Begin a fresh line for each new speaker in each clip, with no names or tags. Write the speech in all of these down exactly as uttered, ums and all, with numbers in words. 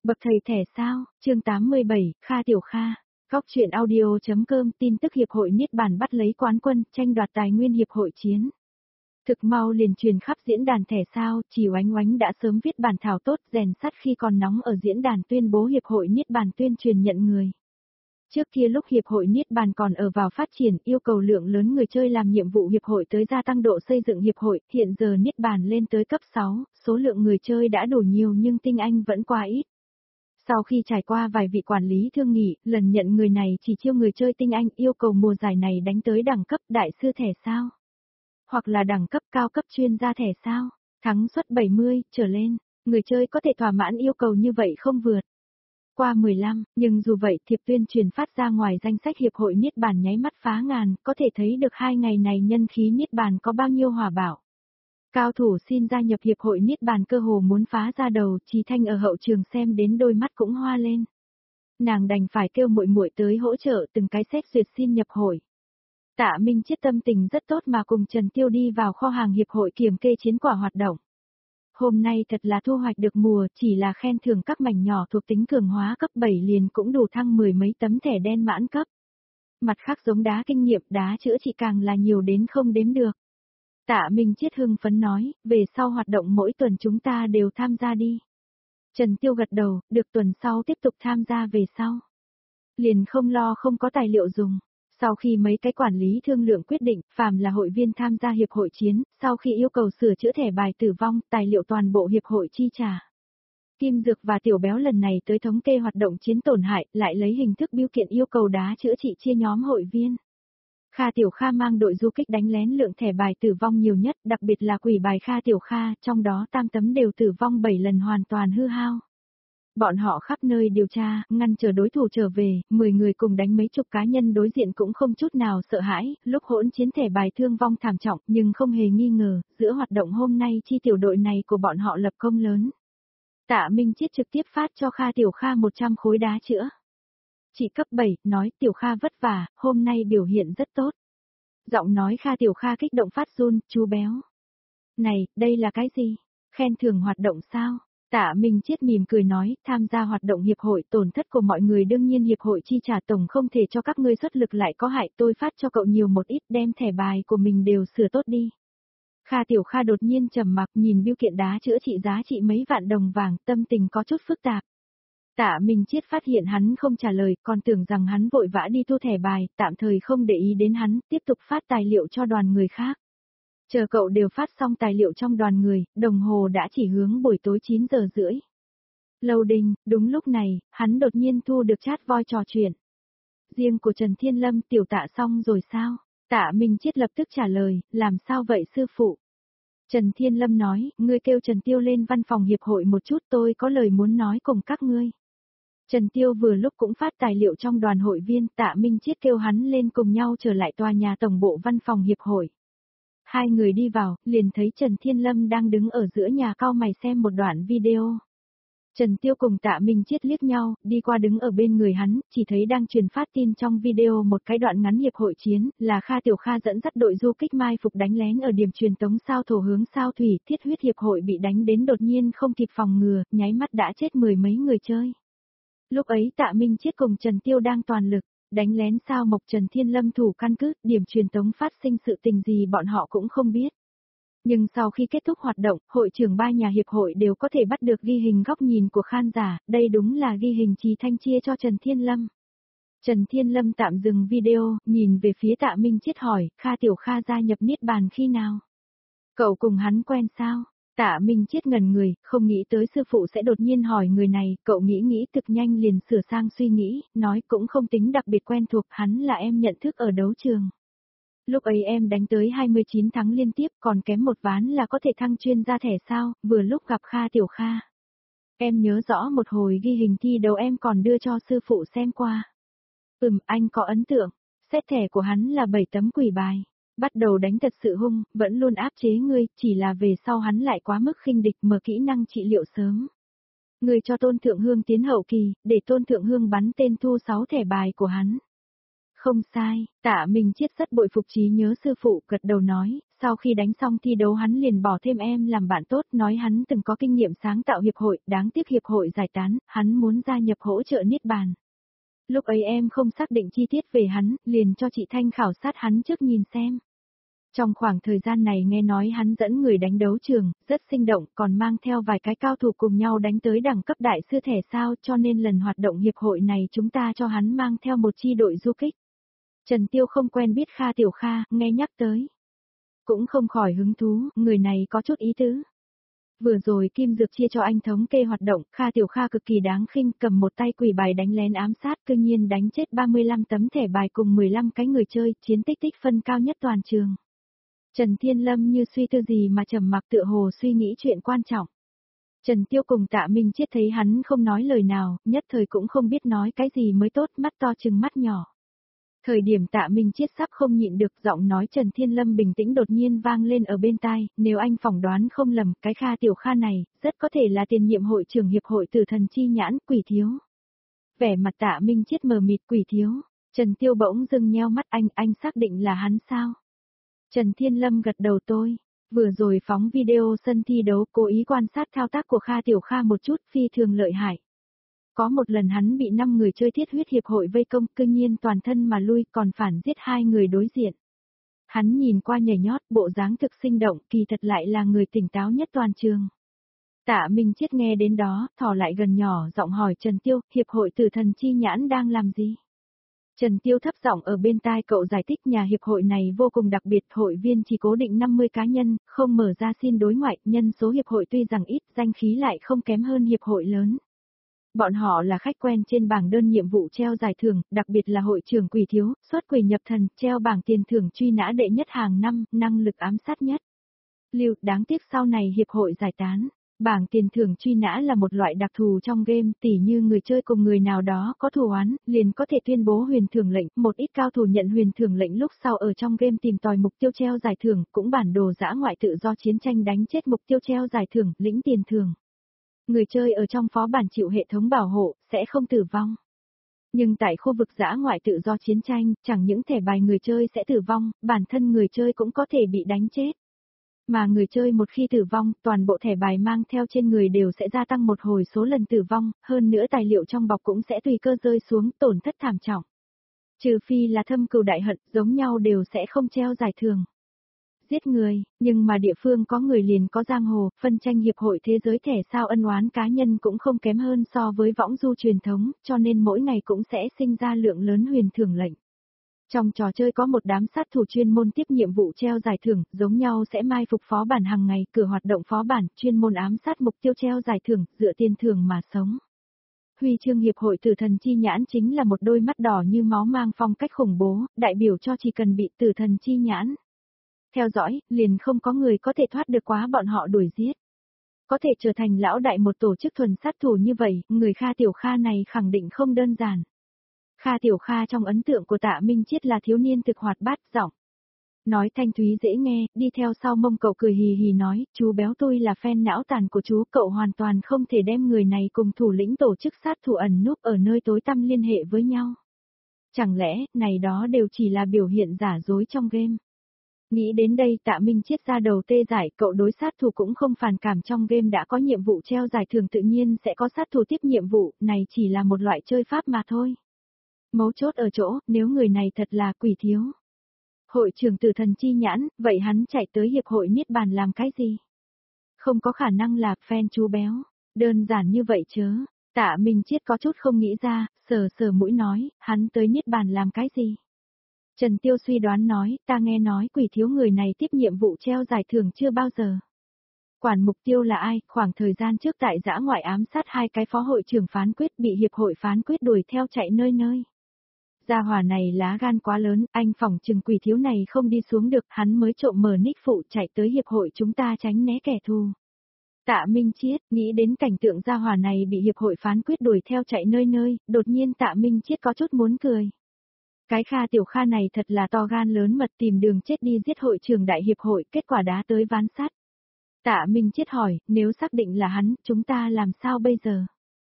Bậc thầy thẻ sao, chương tám mươi bảy, Kha Tiểu Kha. Góc truyện audio.com tin tức Hiệp hội Niết Bàn bắt lấy quán quân, tranh đoạt tài nguyên Hiệp hội chiến. Thực mau liền truyền khắp diễn đàn thẻ sao, chỉ Oánh Oánh đã sớm viết bản thảo tốt rèn sắt khi còn nóng ở diễn đàn tuyên bố Hiệp hội Niết Bàn tuyên truyền nhận người. Trước kia lúc Hiệp hội Niết Bàn còn ở vào phát triển yêu cầu lượng lớn người chơi làm nhiệm vụ Hiệp hội tới gia tăng độ xây dựng Hiệp hội, hiện giờ Niết Bàn lên tới cấp sáu, số lượng người chơi đã đủ nhiều nhưng tinh anh vẫn quá ít. Sau khi trải qua vài vị quản lý thương nghị, lần nhận người này chỉ chiêu người chơi tinh anh yêu cầu mùa giải này đánh tới đẳng cấp đại sư thẻ sao. Hoặc là đẳng cấp cao cấp chuyên gia thẻ sao, thắng suất bảy mươi, trở lên, người chơi có thể thỏa mãn yêu cầu như vậy không vượt qua mười lăm, nhưng dù vậy thiệp tuyên truyền phát ra ngoài danh sách Hiệp hội Niết Bàn nháy mắt phá ngàn, có thể thấy được hai ngày này nhân khí Niết Bàn có bao nhiêu hỏa bạo. Cao thủ xin gia nhập Hiệp hội Niết Bàn cơ hồ muốn phá ra đầu, Trì Thanh ở hậu trường xem đến đôi mắt cũng hoa lên. Nàng đành phải kêu muội muội tới hỗ trợ từng cái xét duyệt xin nhập hội. Tạ Minh Chiết tâm tình rất tốt mà cùng Trần Tiêu đi vào kho hàng Hiệp hội kiểm kê chiến quả hoạt động. Hôm nay thật là thu hoạch được mùa, chỉ là khen thưởng các mảnh nhỏ thuộc tính cường hóa cấp bảy liền cũng đủ thăng mười mấy tấm thẻ đen mãn cấp. Mặt khác giống đá kinh nghiệm, đá chữa trị càng là nhiều đến không đếm được. Tạ Minh Chiết hưng phấn nói, về sau hoạt động mỗi tuần chúng ta đều tham gia đi. Trần Tiêu gật đầu, được tuần sau tiếp tục tham gia về sau. Liền không lo không có tài liệu dùng. Sau khi mấy cái quản lý thương lượng quyết định, phàm là hội viên tham gia hiệp hội chiến, sau khi yêu cầu sửa chữa thẻ bài tử vong, tài liệu toàn bộ hiệp hội chi trả. Kim Dược và Tiểu Béo lần này tới thống kê hoạt động chiến tổn hại, lại lấy hình thức biêu kiện yêu cầu đá chữa trị chia nhóm hội viên. Kha Tiểu Kha mang đội du kích đánh lén lượng thẻ bài tử vong nhiều nhất, đặc biệt là quỷ bài Kha Tiểu Kha, trong đó tam tấm đều tử vong bảy lần hoàn toàn hư hao. Bọn họ khắp nơi điều tra, ngăn chờ đối thủ trở về, mười người cùng đánh mấy chục cá nhân đối diện cũng không chút nào sợ hãi, lúc hỗn chiến thẻ bài thương vong thảm trọng nhưng không hề nghi ngờ, giữa hoạt động hôm nay chi tiểu đội này của bọn họ lập công lớn. Tạ Minh Chiết trực tiếp phát cho Kha Tiểu Kha một trăm khối đá chữa. Chỉ cấp bảy, nói Tiểu Kha vất vả, hôm nay biểu hiện rất tốt. Giọng nói Kha Tiểu Kha kích động phát run, chú Béo. Này, đây là cái gì? Khen thưởng hoạt động sao? Tạ Minh Chiết mỉm cười nói, tham gia hoạt động hiệp hội tổn thất của mọi người đương nhiên hiệp hội chi trả tổng không thể cho các ngươi xuất lực lại có hại, tôi phát cho cậu nhiều một ít đem thẻ bài của mình đều sửa tốt đi. Kha Tiểu Kha đột nhiên trầm mặc nhìn biêu kiện đá chữa trị giá trị mấy vạn đồng vàng, tâm tình có chút phức tạp. Tạ Minh Chiết phát hiện hắn không trả lời, còn tưởng rằng hắn vội vã đi thu thẻ bài, tạm thời không để ý đến hắn, tiếp tục phát tài liệu cho đoàn người khác. Chờ cậu đều phát xong tài liệu trong đoàn người, đồng hồ đã chỉ hướng buổi tối chín giờ rưỡi. Loading, đúng lúc này, hắn đột nhiên thu được chat voi trò chuyện. Riêng của Trần Thiên Lâm tiểu tạ xong rồi sao? Tạ Minh Chiết lập tức trả lời, làm sao vậy sư phụ? Trần Thiên Lâm nói, ngươi kêu Trần Tiêu lên văn phòng hiệp hội một chút tôi có lời muốn nói cùng các ngươi. Trần Tiêu vừa lúc cũng phát tài liệu trong đoàn hội viên, Tạ Minh Chiết kêu hắn lên cùng nhau trở lại tòa nhà tổng bộ văn phòng hiệp hội. Hai người đi vào, liền thấy Trần Thiên Lâm đang đứng ở giữa nhà cau mày xem một đoạn video. Trần Tiêu cùng Tạ Minh Chiết liếc nhau, đi qua đứng ở bên người hắn, chỉ thấy đang truyền phát tin trong video một cái đoạn ngắn hiệp hội chiến, là Kha Tiểu Kha dẫn dắt đội du kích mai phục đánh lén ở điểm truyền tống sao thổ hướng sao thủy, thiết huyết hiệp hội bị đánh đến đột nhiên không kịp phòng ngừa, nháy mắt đã chết mười mấy người chơi. Lúc ấy Tạ Minh Chiết cùng Trần Tiêu đang toàn lực đánh lén sao Mộc Trần Thiên Lâm thủ căn cứ, điểm truyền tống phát sinh sự tình gì bọn họ cũng không biết. Nhưng sau khi kết thúc hoạt động, hội trưởng ba nhà hiệp hội đều có thể bắt được ghi hình góc nhìn của khán giả, đây đúng là ghi hình Trì Thanh chia cho Trần Thiên Lâm. Trần Thiên Lâm tạm dừng video, nhìn về phía Tạ Minh Chiết hỏi, Kha Tiểu Kha gia nhập Niết Bàn khi nào? Cậu cùng hắn quen sao? Tạ Minh Chiết ngẩn người, không nghĩ tới sư phụ sẽ đột nhiên hỏi người này, cậu nghĩ nghĩ thực nhanh liền sửa sang suy nghĩ, nói cũng không tính đặc biệt quen thuộc, hắn là em nhận thức ở đấu trường. Lúc ấy em đánh tới hai mươi chín thắng liên tiếp, còn kém một ván là có thể thăng chuyên gia thẻ sao, vừa lúc gặp Kha Tiểu Kha. Em nhớ rõ một hồi ghi hình thi đấu em còn đưa cho sư phụ xem qua. Ừm, anh có ấn tượng, xét thẻ của hắn là bảy tấm quỷ bài. Bắt đầu đánh thật sự hung, vẫn luôn áp chế ngươi, chỉ là về sau hắn lại quá mức khinh địch mở kỹ năng trị liệu sớm. Ngươi cho Tôn Thượng Hương tiến hậu kỳ, để Tôn Thượng Hương bắn tên thu sáu thẻ bài của hắn. Không sai, Tạ Minh Chiết rất bội phục trí nhớ sư phụ, gật đầu nói, sau khi đánh xong thi đấu hắn liền bỏ thêm em làm bạn tốt, nói hắn từng có kinh nghiệm sáng tạo hiệp hội, đáng tiếc hiệp hội giải tán, hắn muốn gia nhập hỗ trợ Niết Bàn. Lúc ấy em không xác định chi tiết về hắn, liền cho chị Thanh khảo sát hắn trước nhìn xem. Trong khoảng thời gian này nghe nói hắn dẫn người đánh đấu trường, rất sinh động, còn mang theo vài cái cao thủ cùng nhau đánh tới đẳng cấp đại sư thể sao, cho nên lần hoạt động hiệp hội này chúng ta cho hắn mang theo một chi đội du kích. Trần Tiêu không quen biết Kha Tiểu Kha, nghe nhắc tới. Cũng không khỏi hứng thú, người này có chút ý tứ. Vừa rồi Kim Dược chia cho anh thống kê hoạt động, Kha Tiểu Kha cực kỳ đáng khinh, cầm một tay quỷ bài đánh lén ám sát, cư nhiên đánh chết ba mươi lăm tấm thẻ bài cùng mười lăm cái người chơi, chiến tích tích phân cao nhất toàn trường. Trần Thiên Lâm như suy tư gì mà trầm mặc tựa hồ suy nghĩ chuyện quan trọng. Trần Tiêu cùng Tạ Minh Chiết thấy hắn không nói lời nào, nhất thời cũng không biết nói cái gì mới tốt, mắt to chừng mắt nhỏ. Thời điểm Tạ Minh Chiết sắp không nhịn được, giọng nói Trần Thiên Lâm bình tĩnh đột nhiên vang lên ở bên tai, nếu anh phỏng đoán không lầm, cái Kha Tiểu Kha này, rất có thể là tiền nhiệm hội trưởng hiệp hội Tử Thần Chi Nhãn, Quỷ Thiếu. Vẻ mặt Tạ Minh Chiết mờ mịt, Quỷ Thiếu, Trần Tiêu bỗng dưng nheo mắt, anh, anh xác định là hắn sao? Trần Thiên Lâm gật đầu tôi, vừa rồi phóng video sân thi đấu cố ý quan sát thao tác của Kha Tiểu Kha một chút, phi thường lợi hại. Có một lần hắn bị năm người chơi thiết huyết hiệp hội vây công, cư nhiên toàn thân mà lui, còn phản giết hai người đối diện. Hắn nhìn qua nhảy nhót, bộ dáng thực sinh động, kỳ thật lại là người tỉnh táo nhất toàn trường. Tạ Minh Chiết nghe đến đó, thò lại gần nhỏ giọng hỏi Trần Tiêu, hiệp hội Tử Thần Chi Nhãn đang làm gì? Trần Tiêu thấp giọng ở bên tai cậu giải thích, nhà hiệp hội này vô cùng đặc biệt, hội viên chỉ cố định năm mươi cá nhân, không mở ra xin đối ngoại, nhân số hiệp hội tuy rằng ít, danh khí lại không kém hơn hiệp hội lớn. Bọn họ là khách quen trên bảng đơn nhiệm vụ treo giải thưởng, đặc biệt là hội trưởng Quỷ Thiếu, xuất quỷ nhập thần, treo bảng tiền thưởng truy nã đệ nhất hàng năm, năng lực ám sát nhất. Lưu, đáng tiếc sau này hiệp hội giải tán. Bảng tiền thưởng truy nã là một loại đặc thù trong game, tỉ như người chơi cùng người nào đó có thù oán, liền có thể tuyên bố huyền thưởng lệnh, một ít cao thủ nhận huyền thưởng lệnh lúc sau ở trong game tìm tòi mục tiêu treo giải thưởng, cũng bản đồ dã ngoại tự do chiến tranh đánh chết mục tiêu treo giải thưởng, lĩnh tiền thưởng. Người chơi ở trong phó bản chịu hệ thống bảo hộ, sẽ không tử vong. Nhưng tại khu vực dã ngoại tự do chiến tranh, chẳng những thẻ bài người chơi sẽ tử vong, bản thân người chơi cũng có thể bị đánh chết. Mà người chơi một khi tử vong, toàn bộ thẻ bài mang theo trên người đều sẽ gia tăng một hồi số lần tử vong, hơn nữa tài liệu trong bọc cũng sẽ tùy cơ rơi xuống, tổn thất thảm trọng. Trừ phi là thâm cừu đại hận, giống nhau đều sẽ không treo giải thưởng. Giết người, nhưng mà địa phương có người liền có giang hồ, phân tranh hiệp hội thế giới thể sao ân oán cá nhân cũng không kém hơn so với võng du truyền thống, cho nên mỗi ngày cũng sẽ sinh ra lượng lớn huyền thưởng lệnh. Trong trò chơi có một đám sát thủ chuyên môn tiếp nhiệm vụ treo giải thưởng, giống nhau sẽ mai phục phó bản hàng ngày, cửa hoạt động phó bản, chuyên môn ám sát mục tiêu treo giải thưởng, dựa tiền thưởng mà sống. Huy chương hiệp hội Tử Thần Chi Nhãn chính là một đôi mắt đỏ như máu mang phong cách khủng bố, đại biểu cho chỉ cần bị Tử Thần Chi Nhãn theo dõi, liền không có người có thể thoát được quá bọn họ đuổi giết. Có thể trở thành lão đại một tổ chức thuần sát thủ như vậy, người Kha Tiểu Kha này khẳng định không đơn giản. Kha Tiểu Kha trong ấn tượng của Tạ Minh Chiết là thiếu niên thực hoạt bát, giọng nói thanh thúy dễ nghe, đi theo sau mông cậu cười hì hì nói, chú béo tôi là fan não tàn của chú, cậu hoàn toàn không thể đem người này cùng thủ lĩnh tổ chức sát thủ ẩn núp ở nơi tối tăm liên hệ với nhau. Chẳng lẽ, này đó đều chỉ là biểu hiện giả dối trong game. Nghĩ đến đây Tạ Minh Chiết ra đầu tê dại, cậu đối sát thủ cũng không phản cảm, trong game đã có nhiệm vụ treo giải thưởng tự nhiên sẽ có sát thủ tiếp nhiệm vụ, này chỉ là một loại chơi pháp mà thôi. Mấu chốt ở chỗ, nếu người này thật là Quỷ Thiếu. Hội trưởng Tử Thần Chi Nhãn, vậy hắn chạy tới hiệp hội Niết Bàn làm cái gì? Không có khả năng là fan chú béo, đơn giản như vậy chớ. Tạ Minh Chiết có chút không nghĩ ra, sờ sờ mũi nói, hắn tới Niết Bàn làm cái gì? Trần Tiêu suy đoán nói, ta nghe nói Quỷ Thiếu người này tiếp nhiệm vụ treo giải thưởng chưa bao giờ. Quản mục tiêu là ai, khoảng thời gian trước tại dã ngoại ám sát hai cái phó hội trưởng phán quyết bị hiệp hội phán quyết đuổi theo chạy nơi nơi. Gia hỏa này lá gan quá lớn, anh phỏng chừng Quỷ Thiếu này không đi xuống được, hắn mới trộm mở nick phụ chạy tới hiệp hội chúng ta tránh né kẻ thù. Tạ Minh Chiết, nghĩ đến cảnh tượng gia hỏa này bị hiệp hội phán quyết đuổi theo chạy nơi nơi, đột nhiên Tạ Minh Chiết có chút muốn cười. Cái Kha Tiểu Kha này thật là to gan lớn mật, tìm đường chết đi giết hội trưởng đại hiệp hội, kết quả đá tới ván sắt. Tạ Minh Chiết hỏi, nếu xác định là hắn, chúng ta làm sao bây giờ?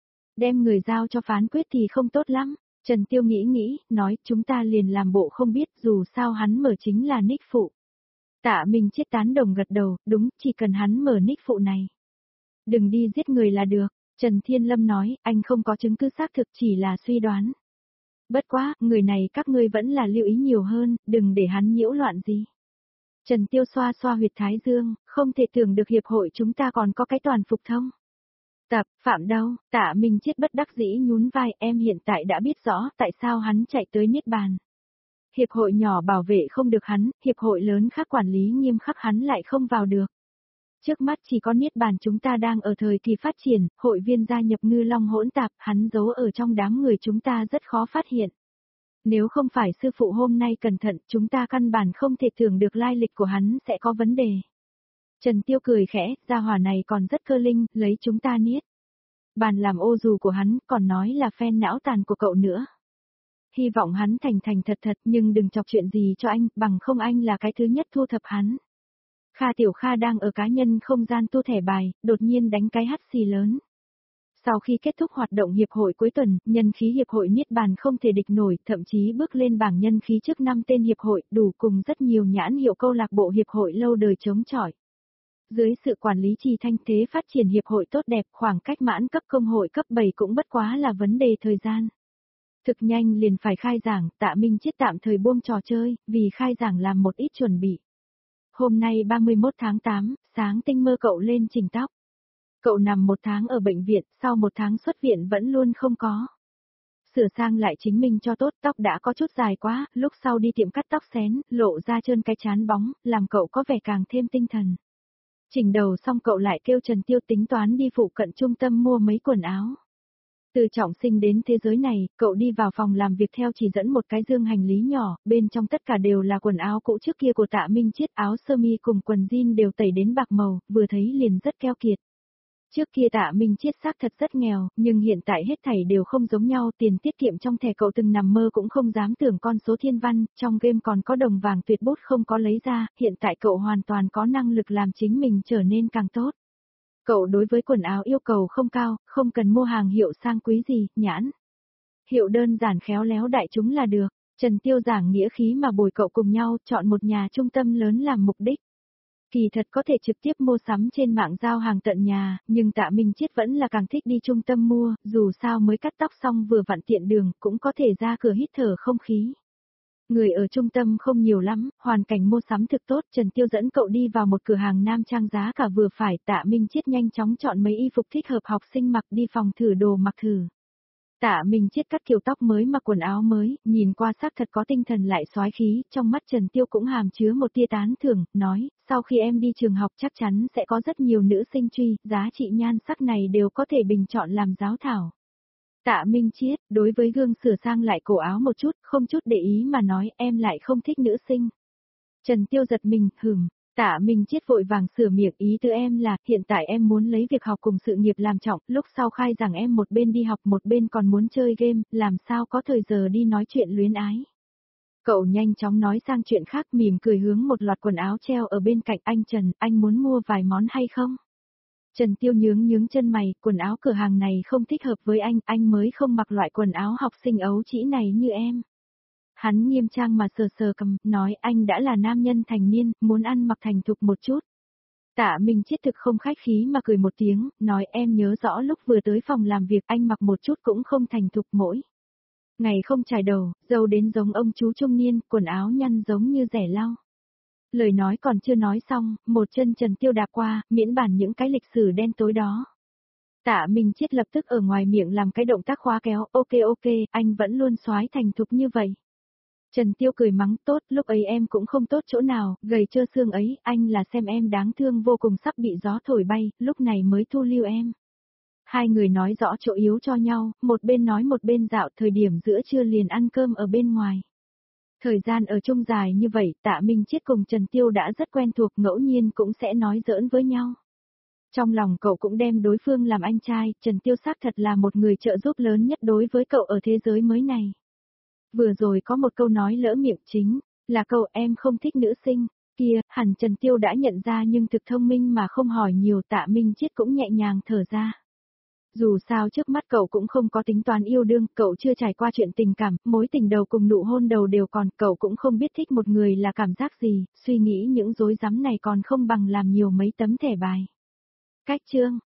Đem người giao cho phán quyết thì không tốt lắm. Trần Tiêu nghĩ nghĩ, nói, chúng ta liền làm bộ không biết, dù sao hắn mở chính là nick phụ. Tạ Minh Chiết tán đồng gật đầu, đúng, chỉ cần hắn mở nick phụ này. Đừng đi giết người là được, Trần Thiên Lâm nói, anh không có chứng cứ xác thực chỉ là suy đoán. Bất quá, người này các ngươi vẫn là lưu ý nhiều hơn, đừng để hắn nhiễu loạn gì. Trần Tiêu xoa xoa huyệt thái dương, không thể tưởng được hiệp hội chúng ta còn có cái toàn phục thông. Tập, phạm đâu, Tạ Minh Chiết bất đắc dĩ nhún vai, em hiện tại đã biết rõ tại sao hắn chạy tới Niết Bàn. Hiệp hội nhỏ bảo vệ không được hắn, hiệp hội lớn khác quản lý nghiêm khắc hắn lại không vào được. Trước mắt chỉ có Niết Bàn chúng ta đang ở thời kỳ phát triển, hội viên gia nhập ngư long hỗn tạp, hắn giấu ở trong đám người chúng ta rất khó phát hiện. Nếu không phải sư phụ hôm nay cẩn thận, chúng ta căn bản không thể tưởng được lai lịch của hắn sẽ có vấn đề. Trần Tiêu cười khẽ, gia hỏa này còn rất cơ linh, lấy chúng ta Niết Bàn làm ô dù của hắn, còn nói là phen não tàn của cậu nữa. Hy vọng hắn thành thành thật thật nhưng đừng chọc chuyện gì cho anh, bằng không anh là cái thứ nhất thu thập hắn. Kha Tiểu Kha đang ở cá nhân không gian tu thẻ bài, đột nhiên đánh cái hắt xì lớn. Sau khi kết thúc hoạt động hiệp hội cuối tuần, nhân khí hiệp hội Niết Bàn không thể địch nổi, thậm chí bước lên bảng nhân khí trước năm tên hiệp hội, đủ cùng rất nhiều nhãn hiệu câu lạc bộ hiệp hội lâu đời chống chọi. Dưới sự quản lý Trì Thanh thế phát triển hiệp hội tốt đẹp, khoảng cách mãn cấp công hội cấp bảy cũng bất quá là vấn đề thời gian. Thực nhanh liền phải khai giảng, Tạ Minh Chiết tạm thời buông trò chơi, vì khai giảng làm một ít chuẩn bị. Hôm nay ba mươi mốt tháng tám, sáng tinh mơ cậu lên chỉnh tóc. Cậu nằm một tháng ở bệnh viện, sau một tháng xuất viện vẫn luôn không có. Sửa sang lại chính mình cho tốt, tóc đã có chút dài quá, lúc sau đi tiệm cắt tóc xén, lộ ra trơn cái chán bóng, làm cậu có vẻ càng thêm tinh thần. Chỉnh đầu xong cậu lại kêu Trần Tiêu tính toán đi phụ cận trung tâm mua mấy quần áo. Từ trọng sinh đến thế giới này, cậu đi vào phòng làm việc theo chỉ dẫn một cái dương hành lý nhỏ, bên trong tất cả đều là quần áo cũ trước kia của Tạ Minh Chiết, áo sơ mi cùng quần jean đều tẩy đến bạc màu, vừa thấy liền rất keo kiệt. Trước kia Tạ Minh Chiết xác thật rất nghèo, nhưng hiện tại hết thảy đều không giống nhau, tiền tiết kiệm trong thẻ cậu từng nằm mơ cũng không dám tưởng con số thiên văn, trong game còn có đồng vàng tuyệt bút không có lấy ra, hiện tại cậu hoàn toàn có năng lực làm chính mình trở nên càng tốt. Cậu đối với quần áo yêu cầu không cao, không cần mua hàng hiệu sang quý gì, nhãn hiệu đơn giản khéo léo đại chúng là được. Trần Tiêu giảng nghĩa khí mà bồi cậu cùng nhau, chọn một nhà trung tâm lớn làm mục đích. Kỳ thật có thể trực tiếp mua sắm trên mạng giao hàng tận nhà, nhưng Tạ Minh Chiết vẫn là càng thích đi trung tâm mua, dù sao mới cắt tóc xong vừa vặn tiện đường, cũng có thể ra cửa hít thở không khí. Người ở trung tâm không nhiều lắm, hoàn cảnh mua sắm thực tốt, Trần Tiêu dẫn cậu đi vào một cửa hàng nam trang giá cả vừa phải, Tạ Minh Chiết nhanh chóng chọn mấy y phục thích hợp học sinh mặc đi phòng thử đồ mặc thử. Tạ Minh Chiết cắt kiểu tóc mới mặc quần áo mới, nhìn qua sắc thật có tinh thần lại soái khí, trong mắt Trần Tiêu cũng hàm chứa một tia tán thưởng, nói, sau khi em đi trường học chắc chắn sẽ có rất nhiều nữ sinh truy, giá trị nhan sắc này đều có thể bình chọn làm giáo thảo. Tạ Minh Chiết, đối với gương sửa sang lại cổ áo một chút, không chút để ý mà nói em lại không thích nữ sinh. Trần Tiêu giật mình, hừm, Tạ Minh Chiết vội vàng sửa miệng, ý tư em là, hiện tại em muốn lấy việc học cùng sự nghiệp làm trọng, lúc sau khai rằng em một bên đi học một bên còn muốn chơi game, làm sao có thời giờ đi nói chuyện luyến ái. Cậu nhanh chóng nói sang chuyện khác, mỉm cười hướng một loạt quần áo treo ở bên cạnh, anh Trần, anh muốn mua vài món hay không? Trần Tiêu nhướng nhướng chân mày, quần áo cửa hàng này không thích hợp với anh, anh mới không mặc loại quần áo học sinh ấu trĩ này như em. Hắn nghiêm trang mà sờ sờ cầm, nói anh đã là nam nhân thành niên, muốn ăn mặc thành thục một chút. Tạ Minh Chiết thực không khách khí mà cười một tiếng, nói em nhớ rõ lúc vừa tới phòng làm việc anh mặc một chút cũng không thành thục mỗi. Ngày không chải đầu, dâu đến giống ông chú trung niên, quần áo nhăn giống như rẻ lau. Lời nói còn chưa nói xong, một chân Trần Tiêu đạp qua, miễn bản những cái lịch sử đen tối đó. Tạ Minh Chiết lập tức ở ngoài miệng làm cái động tác khóa kéo, ok ok, anh vẫn luôn soái thành thục như vậy. Trần Tiêu cười mắng, tốt, lúc ấy em cũng không tốt chỗ nào, gầy trơ xương ấy, anh là xem em đáng thương vô cùng sắp bị gió thổi bay, lúc này mới thu lưu em. Hai người nói rõ chỗ yếu cho nhau, một bên nói một bên dạo, thời điểm giữa trưa liền ăn cơm ở bên ngoài. Thời gian ở chung dài như vậy, Tạ Minh Chiết cùng Trần Tiêu đã rất quen thuộc, ngẫu nhiên cũng sẽ nói giỡn với nhau. Trong lòng cậu cũng đem đối phương làm anh trai, Trần Tiêu xác thật là một người trợ giúp lớn nhất đối với cậu ở thế giới mới này. Vừa rồi có một câu nói lỡ miệng chính, là câu em không thích nữ sinh, kia, hẳn Trần Tiêu đã nhận ra nhưng thực thông minh mà không hỏi nhiều, Tạ Minh Chiết cũng nhẹ nhàng thở ra. Dù sao trước mắt cậu cũng không có tính toán yêu đương, cậu chưa trải qua chuyện tình cảm, mối tình đầu cùng nụ hôn đầu đều còn, cậu cũng không biết thích một người là cảm giác gì, suy nghĩ những rối rắm này còn không bằng làm nhiều mấy tấm thẻ bài. Cách chương